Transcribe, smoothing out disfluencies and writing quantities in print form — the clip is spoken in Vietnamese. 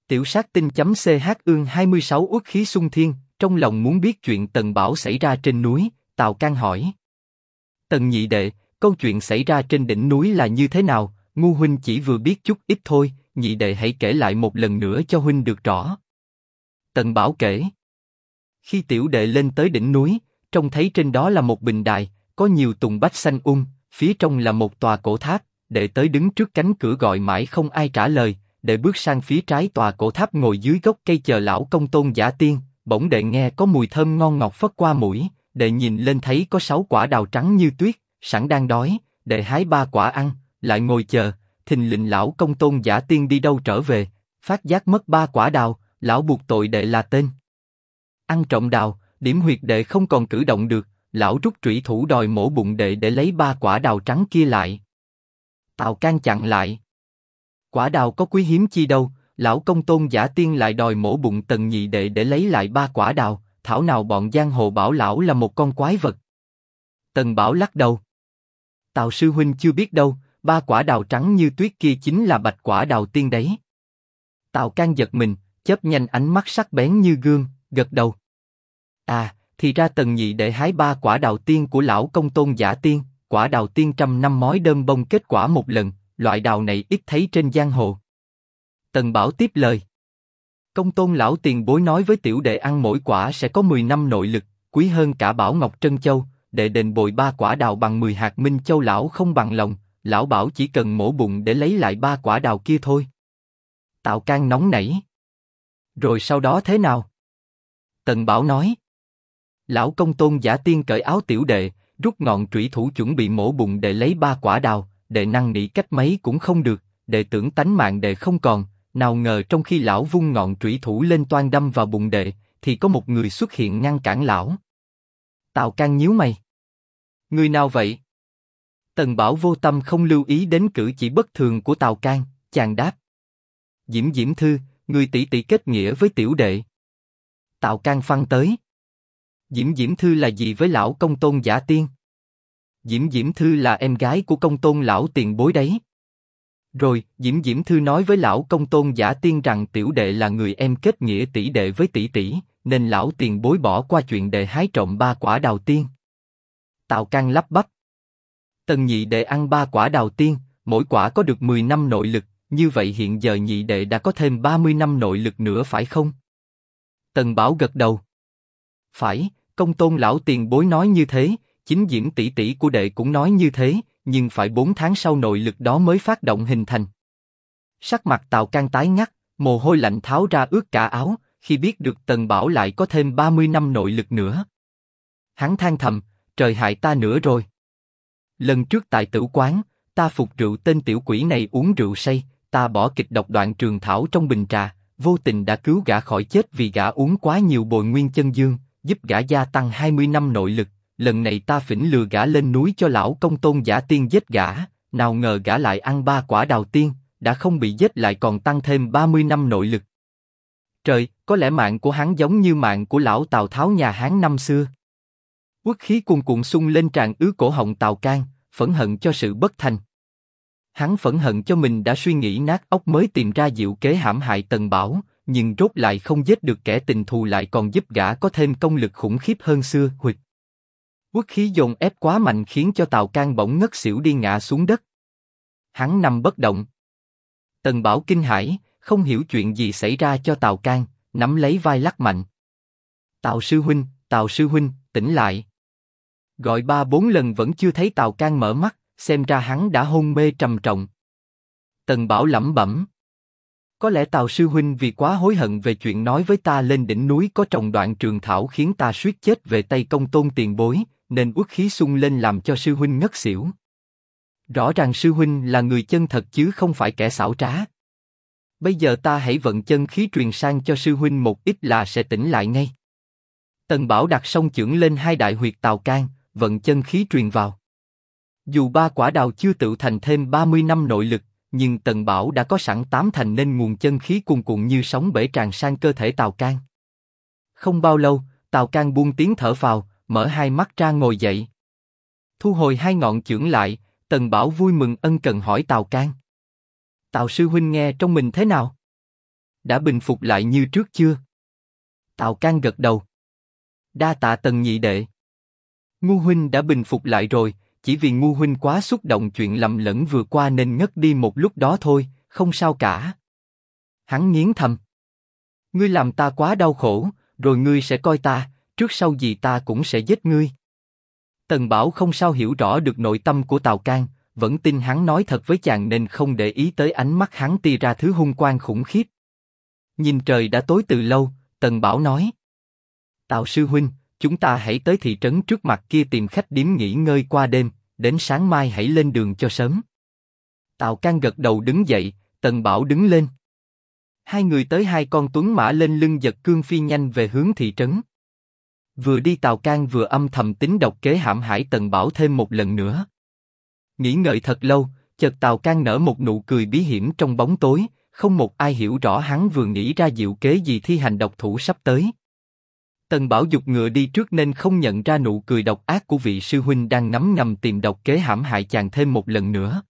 Tiểu sát tinh.ch ương 26 uất khí xung thiên, trong lòng muốn biết chuyện Tần Bảo xảy ra trên núi, Tào Can hỏi. Tần nhị đệ, câu chuyện xảy ra trên đỉnh núi là như thế nào? Ngu huynh chỉ vừa biết chút ít thôi, nhị đệ hãy kể lại một lần nữa cho huynh được rõ. Tần Bảo kể. Khi tiểu đệ lên tới đỉnh núi, trông thấy trên đó là một bình đài, có nhiều tùng bách xanh phía trong là một tòa cổ tháp, đệ tới đứng trước cánh cửa gọi mãi không ai trả lời, đệ bước sang phía trái tòa cổ tháp ngồi dưới gốc cây chờ lão Công Tôn Giả Tiên, bỗng đệ nghe có mùi thơm ngon ngọt phất qua mũi, đệ nhìn lên thấy có 6 quả đào trắng như tuyết, sẵn đang đói, đệ hái 3 quả ăn, lại ngồi chờ, thình lình lão Công Tôn Giả Tiên đi đâu trở về, phát giác mất 3 quả đào, lão buộc tội đệ là tên ăn trộm đào, điểm huyệt đệ không còn cử động được, lão rút trủy thủ đòi mổ bụng đệ để lấy 3 quả đào trắng kia lại. Tào Can chặn lại. Quả đào có quý hiếm chi đâu, lão Công Tôn Giả Tiên lại đòi mổ bụng Tần nhị đệ để lấy lại 3 quả đào, thảo nào bọn giang hồ bảo lão là một con quái vật. Tần Bảo lắc đầu. Tào sư huynh chưa biết đâu, 3 quả đào trắng như tuyết kia chính là bạch quả đào tiên đấy. Tào Can giật mình, chớp nhanh ánh mắt sắc bén như gương, gật đầu. À, thì ra Tần nhị đệ hái 3 quả đào tiên của lão Công Tôn Giả Tiên, quả đào tiên 100 năm mói đơn bông kết quả một lần, loại đào này ít thấy trên giang hồ. Tần Bảo tiếp lời. Công Tôn lão tiền bối nói với tiểu đệ ăn mỗi quả sẽ có 10 năm nội lực, quý hơn cả bảo ngọc trân châu, đệ đền bồi 3 quả đào bằng 10 hạt minh châu lão không bằng lòng, lão bảo chỉ cần mổ bụng để lấy lại 3 quả đào kia thôi. Tào Can nóng nảy. Rồi sau đó thế nào? Tần Bảo nói. Lão Công Tôn Giả Tiên cởi áo tiểu đệ, rút ngọn trủy thủ chuẩn bị mổ bụng để lấy 3 quả đào, đệ năn nỉ cách mấy cũng không được, đệ tưởng tánh mạng đệ không còn, nào ngờ trong khi lão vung ngọn trủy thủ lên toan đâm vào bụng đệ, thì có một người xuất hiện ngăn cản lão. Tào Can nhíu mày. Người nào vậy? Tần Bảo vô tâm không lưu ý đến cử chỉ bất thường của Tào Can, chàng đáp. Diễm Diễm Thư, người tỷ tỷ kết nghĩa với tiểu đệ. Tào Can phăng tới. Diễm Diễm Thư là gì với lão Công Tôn Giả Tiên? Diễm Diễm Thư là em gái của Công Tôn lão tiền bối đấy. Rồi, Diễm Diễm Thư nói với lão Công Tôn Giả Tiên rằng tiểu đệ là người em kết nghĩa tỷ đệ với tỷ tỷ, nên lão tiền bối bỏ qua chuyện đệ hái trộm 3 quả đào tiên. Tào Can lắp bắp. Tần nhị đệ ăn 3 quả đào tiên, mỗi quả có được 10 năm nội lực, như vậy hiện giờ nhị đệ đã có thêm 30 năm nội lực nữa phải không? Tần Bảo gật đầu. Phải, Công Tôn lão tiền bối nói như thế, chính Diễm tỷ tỷ của đệ cũng nói như thế, nhưng phải 4 tháng sau nội lực đó mới phát động hình thành. Sắc mặt Tào Can tái ngắt, mồ hôi lạnh tháo ra ướt cả áo, khi biết được Tần Bảo lại có thêm 30 năm nội lực nữa. Hắn than thầm, trời hại ta nữa rồi. Lần trước tại Tử Quán, ta phục rượu tên tiểu quỷ này uống rượu say, ta bỏ kịch độc đoạn trường thảo trong bình trà, vô tình đã cứu gã khỏi chết vì gã uống quá nhiều bồi nguyên chân dương, giúp gã gia tăng 20 năm nội lực. Lần này ta phỉnh lừa gã lên núi cho lão Công Tôn Giả Tiên giết gã, nào ngờ gã lại ăn 3 quả đào tiên, đã không bị giết lại còn tăng thêm 30 năm nội lực. Trời, có lẽ mạng của hắn giống như mạng của lão Tào Tháo nhà Hán năm xưa. Uất khí cuồn cuộn xung lên tràn ứ cổ họng Tào Can, phẫn hận cho sự bất thành. Hắn phẫn hận cho mình đã suy nghĩ nát óc mới tìm ra diệu kế hãm hại Tần Bảo, nhưng rốt lại không giết được kẻ tình thù lại còn giúp gã có thêm công lực khủng khiếp hơn xưa. Huỵch. Uất khí dồn ép quá mạnh khiến cho Tào Can bỗng ngất xỉu đi ngã xuống đất. Hắn nằm bất động. Tần Bảo kinh hãi, không hiểu chuyện gì xảy ra cho Tào Can, nắm lấy vai lắc mạnh. Tào sư huynh, tỉnh lại. Gọi 3-4 lần vẫn chưa thấy Tào Can mở mắt, xem ra hắn đã hôn mê trầm trọng. Tần Bảo lẩm bẩm. Có lẽ Tào sư huynh vì quá hối hận về chuyện nói với ta lên đỉnh núi có trồng đoạn trường thảo khiến ta suýt chết về tay Công Tôn tiền bối, nên uất khí xung lên làm cho sư huynh ngất xỉu. Rõ ràng sư huynh là người chân thật chứ không phải kẻ xảo trá. Bây giờ ta hãy vận chân khí truyền sang cho sư huynh một ít là sẽ tỉnh lại ngay. Tần Bảo đặt song chưởng lên 2 đại huyệt Tào Can, vận chân khí truyền vào. Dù 3 quả đào chưa tự thành thêm 30 năm nội lực, nhưng Tần Bảo đã có sẵn 8 thành nên nguồn chân khí cuồn cuộn như sóng bể tràn sang cơ thể Tào Can. Không bao lâu, Tào Can buông tiếng thở phào, mở 2 mắt ra ngồi dậy. Thu hồi 2 ngọn chưởng lại, Tần Bảo vui mừng ân cần hỏi Tào Can. Tào sư huynh nghe trong mình thế nào? Đã bình phục lại như trước chưa? Tào Can gật đầu. Đa tạ Tần nhị đệ. Ngu huynh đã bình phục lại rồi, chỉ vì ngu huynh quá xúc động chuyện lầm lẫn vừa qua nên ngất đi một lúc đó thôi, không sao cả. Hắn nghiến thầm. Ngươi làm ta quá đau khổ, rồi ngươi sẽ coi ta, trước sau gì ta cũng sẽ giết ngươi. Tần Bảo không sao hiểu rõ được nội tâm của Tào Can, vẫn tin hắn nói thật với chàng nên không để ý tới ánh mắt hắn tia ra thứ hung quang khủng khiếp. Nhìn trời đã tối từ lâu, Tần Bảo nói. Tào sư huynh, chúng ta hãy tới thị trấn trước mặt kia tìm khách điếm nghỉ ngơi qua đêm, đến sáng mai hãy lên đường cho sớm. Tào Can gật đầu đứng dậy, Tần Bảo đứng lên. Hai người tới hai con tuấn mã lên lưng giật cương phi nhanh về hướng thị trấn. Vừa đi Tào Can vừa âm thầm tính độc kế hãm hại Tần Bảo thêm một lần nữa. Nghĩ ngợi thật lâu, chợt Tào Can nở một nụ cười bí hiểm trong bóng tối, không một ai hiểu rõ hắn vừa nghĩ ra diệu kế gì thi hành độc thủ sắp tới. Tần Bảo giục ngựa đi trước nên không nhận ra nụ cười độc ác của vị sư huynh đang ngấm ngầm tìm độc kế hãm hại chàng thêm một lần nữa.